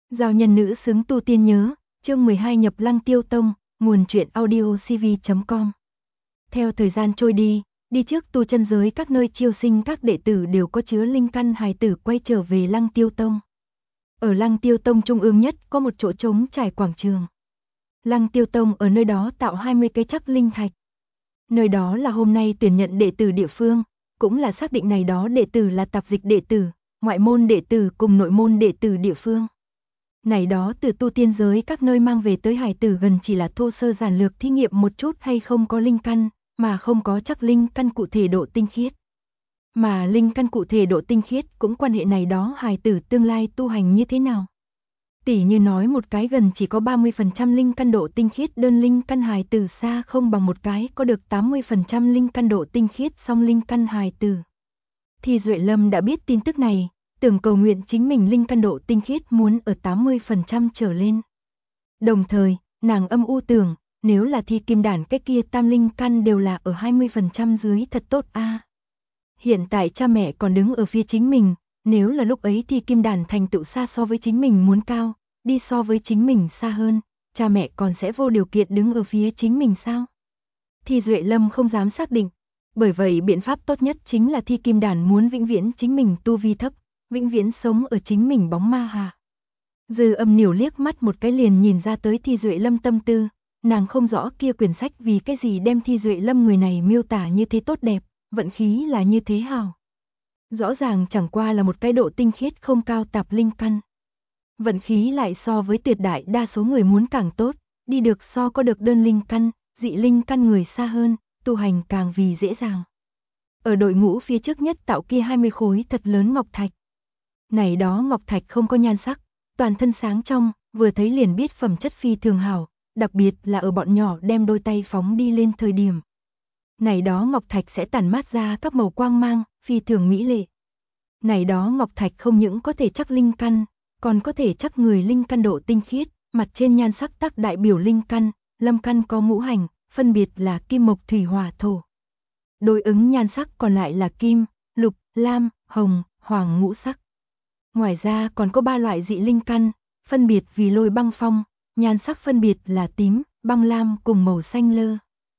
Giao nhân nữ xứng tu tiên nhớ, chương 12 nhập Lăng Tiêu Tông, nguồn truyện audio cv.com. Theo thời gian trôi đi trước tu chân giới các nơi chiêu sinh các đệ tử đều có chứa linh căn hài tử quay trở về Lăng Tiêu Tông. Ở Lăng Tiêu Tông trung ương nhất có một chỗ trống trải quảng trường. Lăng Tiêu Tông ở nơi đó tạo 20 cái chắc linh thạch. Nơi đó là hôm nay tuyển nhận đệ tử địa phương, cũng là xác định này đó đệ tử là tạp dịch đệ tử, ngoại môn đệ tử cùng nội môn đệ tử địa phương. Này đó từ tu tiên giới các nơi mang về tới hài tử gần chỉ là thô sơ giản lược thí nghiệm một chút hay không có linh căn, mà không có chắc linh căn cụ thể độ tinh khiết. Mà linh căn cụ thể độ tinh khiết cũng quan hệ này đó hài tử tương lai tu hành như thế nào. Tỉ như nói một cái gần chỉ có 30% linh căn độ tinh khiết đơn linh căn hài tử xa không bằng một cái có được 80% linh căn độ tinh khiết song linh căn hài tử. Thì Duệ Lâm đã biết tin tức này, tưởng cầu nguyện chính mình linh căn độ tinh khiết muốn ở 80% trở lên. Đồng thời, nàng âm u tưởng, nếu là Thi Kim Đản cái kia tam linh căn đều là ở 20% dưới thật tốt a. Hiện tại cha mẹ còn đứng ở phía chính mình, nếu là lúc ấy Thi Kim Đản thành tựu xa so với chính mình muốn cao, đi so với chính mình xa hơn, cha mẹ còn sẽ vô điều kiện đứng ở phía chính mình sao? Thi Duệ Lâm không dám xác định, bởi vậy biện pháp tốt nhất chính là Thi Kim Đản muốn vĩnh viễn chính mình tu vi thấp, vĩnh viễn sống ở chính mình bóng ma hạ. Dư Âm Niểu liếc mắt một cái liền nhìn ra tới Thi Duệ Lâm tâm tư, nàng không rõ kia quyển sách vì cái gì đem Thi Duệ Lâm người này miêu tả như thế tốt đẹp, vận khí là như thế hào. Rõ ràng chẳng qua là một cái độ tinh khiết không cao tạp linh căn. Vận khí lại so với tuyệt đại đa số người muốn càng tốt, đi được so có được đơn linh căn, dị linh căn người xa hơn, tu hành càng vì dễ dàng. Ở đội ngũ phía trước nhất tạo kia 20 khối thật lớn ngọc thạch. Này đó ngọc thạch không có nhan sắc, toàn thân sáng trong, vừa thấy liền biết phẩm chất phi thường hảo, đặc biệt là ở bọn nhỏ đem đôi tay phóng đi lên thời điểm. Này đó ngọc thạch sẽ tản mát ra các màu quang mang, phi thường mỹ lệ. Này đó ngọc thạch không những có thể chắc linh căn, còn có thể chắc người linh căn độ tinh khiết, mặt trên nhan sắc tác đại biểu linh căn, lâm căn có ngũ hành, phân biệt là kim mộc thủy hỏa thổ. Đối ứng nhan sắc còn lại là kim, lục, lam, hồng, hoàng ngũ sắc. Ngoài ra còn có 3 loại dị linh căn, phân biệt vì lôi băng phong, nhan sắc phân biệt là tím, băng lam cùng màu xanh lơ.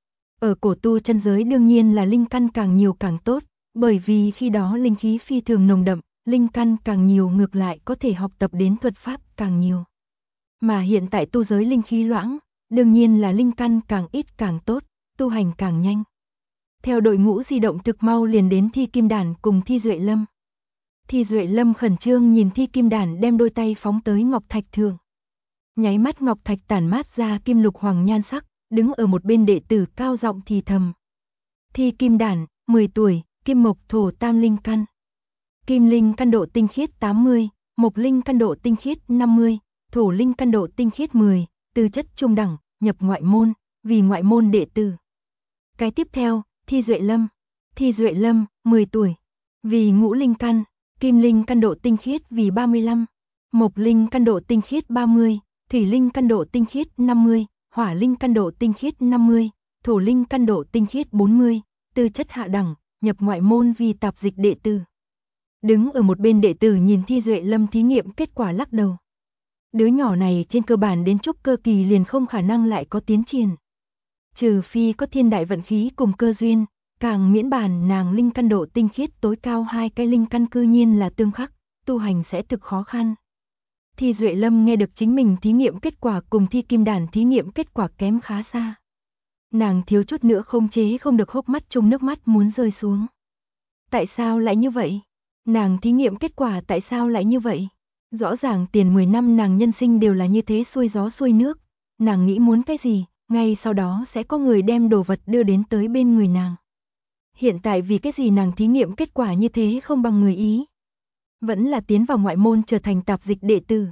Ở cổ tu chân giới đương nhiên là linh căn càng nhiều càng tốt, bởi vì khi đó linh khí phi thường nồng đậm, linh căn càng nhiều ngược lại có thể học tập đến thuật pháp càng nhiều. Mà hiện tại tu giới linh khí loãng, đương nhiên là linh căn càng ít càng tốt, tu hành càng nhanh. Theo đội ngũ di động thực mau liền đến Thi Kim Đản cùng Thi Duệ Lâm. Thi Duệ Lâm khẩn trương nhìn Thi Kim Đản đem đôi tay phóng tới ngọc thạch thượng. Nháy mắt ngọc thạch tản mát ra kim lục hoàng nhan sắc, đứng ở một bên đệ tử cao giọng thì thầm. Thi Kim Đản, 10 tuổi, kim mộc thổ tam linh căn. Kim linh căn độ tinh khiết 80, mộc linh căn độ tinh khiết 50, thổ linh căn độ tinh khiết 10, tư chất trung đẳng, nhập ngoại môn, vì ngoại môn đệ tử. Cái tiếp theo, Thi Duệ Lâm. Thi Duệ Lâm, 10 tuổi, vì ngũ linh căn, kim linh căn độ tinh khiết vì 35, mộc linh căn độ tinh khiết 30, thủy linh căn độ tinh khiết 50, hỏa linh căn độ tinh khiết 50, thổ linh căn độ tinh khiết 40, tư chất hạ đẳng, nhập ngoại môn vì tạp dịch đệ tử. Đứng ở một bên đệ tử nhìn Thi Duệ Lâm thí nghiệm kết quả lắc đầu. Đứa nhỏ này trên cơ bản đến trúc cơ kỳ liền không khả năng lại có tiến triển. Trừ phi có thiên đại vận khí cùng cơ duyên, càng miễn bàn nàng linh căn độ tinh khiết tối cao 2 cái linh căn cư nhiên là tương khắc, tu hành sẽ thực khó khăn. Thi Duệ Lâm nghe được chính mình thí nghiệm kết quả cùng Thi Kim Đản thí nghiệm kết quả kém khá xa. Nàng thiếu chút nữa không chế không được hốc mắt chung nước mắt muốn rơi xuống. Tại sao lại như vậy? Nàng thí nghiệm kết quả tại sao lại như vậy? Rõ ràng tiền 10 năm nàng nhân sinh đều là như thế xuôi gió xuôi nước. Nàng nghĩ muốn cái gì, ngay sau đó sẽ có người đem đồ vật đưa đến tới bên người nàng. Hiện tại vì cái gì nàng thí nghiệm kết quả như thế không bằng người ý? Vẫn là tiến vào ngoại môn trở thành tạp dịch đệ tử.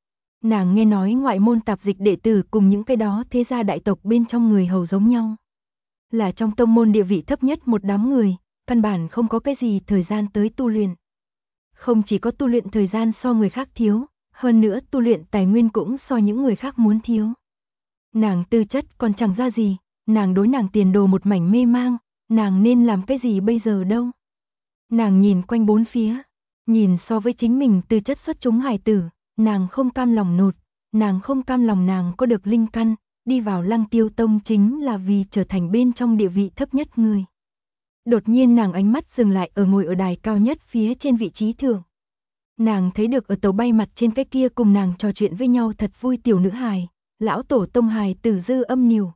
Nàng nghe nói ngoại môn tạp dịch đệ tử cùng những cái đó thế gia đại tộc bên trong người hầu giống nhau. Là trong tông môn địa vị thấp nhất một đám người, căn bản không có cái gì thời gian tới tu luyện. Không chỉ có tu luyện thời gian so người khác thiếu, hơn nữa tu luyện tài nguyên cũng so những người khác muốn thiếu. Nàng tư chất còn chẳng ra gì, nàng đối nàng tiền đồ một mảnh mê mang, nàng nên làm cái gì bây giờ đâu. Nàng nhìn quanh bốn phía, nhìn so với chính mình tư chất xuất chúng hài tử, nàng không cam lòng nột, nàng không cam lòng nàng có được linh căn, đi vào Lăng Tiêu Tông chính là vì trở thành bên trong địa vị thấp nhất người. Đột nhiên nàng ánh mắt dừng lại ở ngồi ở đài cao nhất phía trên vị trí thượng. Nàng thấy được ở tàu bay mặt trên cái kia cùng nàng trò chuyện với nhau thật vui tiểu nữ hài, lão tổ tông hài tử Dư Âm Nỉu.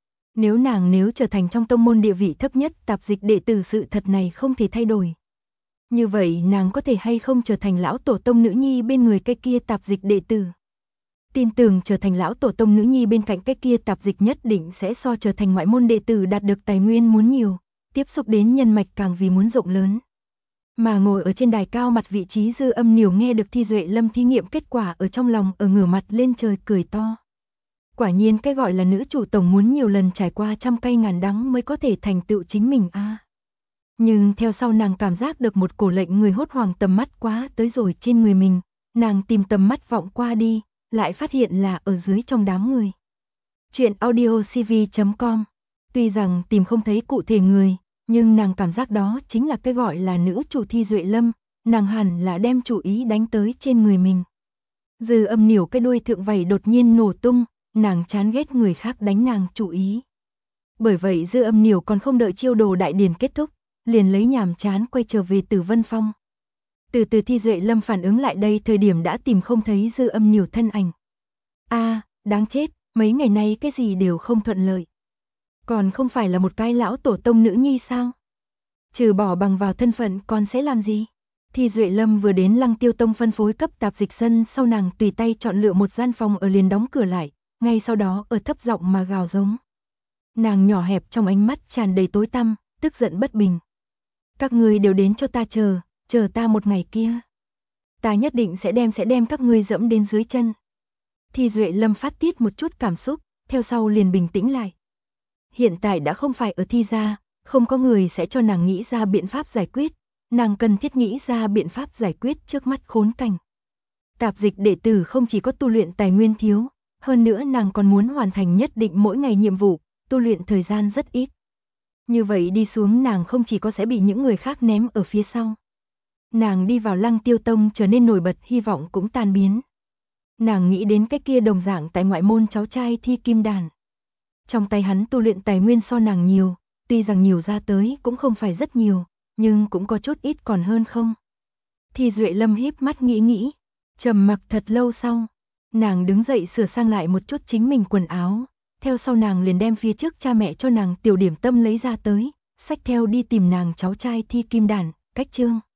Nếu trở thành trong tông môn địa vị thấp nhất tạp dịch đệ tử sự thật này không thể thay đổi. Như vậy nàng có thể hay không trở thành lão tổ tông nữ nhi bên người cái kia tạp dịch đệ tử? Tin tưởng trở thành lão tổ tông nữ nhi bên cạnh cái kia tạp dịch nhất định sẽ so trở thành ngoại môn đệ tử đạt được tài nguyên muốn nhiều, tiếp xúc đến nhân mạch càng vì muốn rộng lớn. Mà ngồi ở trên đài cao mặt vị trí Dư Âm Nỉu nghe được Thi Duệ Lâm thí nghiệm kết quả ở trong lòng ở ngửa mặt lên trời cười to. Quả nhiên cái gọi là nữ chủ tổng muốn nhiều lần trải qua trăm cay ngàn đắng mới có thể thành tựu chính mình a. Nhưng theo sau nàng cảm giác được một cổ lệnh người hốt hoảng tầm mắt quá tới rồi trên người mình, nàng tìm tầm mắt vọng qua đi, lại phát hiện là ở dưới trong đám người. Chuyện audiocv.com. Tuy rằng tìm không thấy cụ thể người, nhưng nàng cảm giác đó chính là cái gọi là nữ chủ Thi Duệ Lâm, nàng hẳn là đem chủ ý đánh tới trên người mình. Dư Âm Nỉu cái đuôi thượng vảy đột nhiên nổ tung, nàng chán ghét người khác đánh nàng chủ ý. Bởi vậy Dư Âm Nỉu còn không đợi chiêu đồ đại điển kết thúc, liền lấy nhàm chán quay trở về Tử Vân Phong. Từ Thi Duệ Lâm phản ứng lại đây thời điểm đã tìm không thấy Dư Âm Nỉu thân ảnh. Đáng chết, mấy ngày nay cái gì đều không thuận lợi. Còn không phải là một cái lão tổ tông nữ nhi sao? Trừ bỏ bằng vào thân phận còn sẽ làm gì? Thi Duệ Lâm vừa đến Lăng Tiêu Tông phân phối cấp tạp dịch sân, sau nàng tùy tay chọn lựa một gian phòng ở liền đóng cửa lại, ngay sau đó ở thấp giọng mà gào giống. Nàng nhỏ hẹp trong ánh mắt tràn đầy tối tăm, tức giận bất bình. Các ngươi đều đến cho ta chờ ta một ngày kia. Ta nhất định sẽ đem các ngươi dẫm đến dưới chân. Thi Duệ Lâm phát tiết một chút cảm xúc, theo sau liền bình tĩnh lại. Hiện tại đã không phải ở Thi gia, không có người sẽ cho nàng nghĩ ra biện pháp giải quyết, nàng cần thiết nghĩ ra biện pháp giải quyết trước mắt khốn cảnh. Tạp dịch đệ tử không chỉ có tu luyện tài nguyên thiếu, hơn nữa nàng còn muốn hoàn thành nhất định mỗi ngày nhiệm vụ, tu luyện thời gian rất ít. Như vậy đi xuống nàng không chỉ có sẽ bị những người khác ném ở phía sau. Nàng đi vào Lăng Tiêu Tông trở nên nổi bật, hy vọng cũng tan biến. Nàng nghĩ đến cái kia đồng dạng tại ngoại môn cháu trai Thi Kim Đàn. Trong tay hắn tu luyện tài nguyên so nàng nhiều, tuy rằng nhiều ra tới cũng không phải rất nhiều, nhưng cũng có chút ít còn hơn không. Thi Duệ Lâm híp mắt nghĩ, trầm mặc thật lâu sau, nàng đứng dậy sửa sang lại một chút chính mình quần áo, theo sau nàng liền đem phía trước cha mẹ cho nàng tiểu điểm tâm lấy ra tới, xách theo đi tìm nàng cháu trai Thi Kim Đàn, cách chương.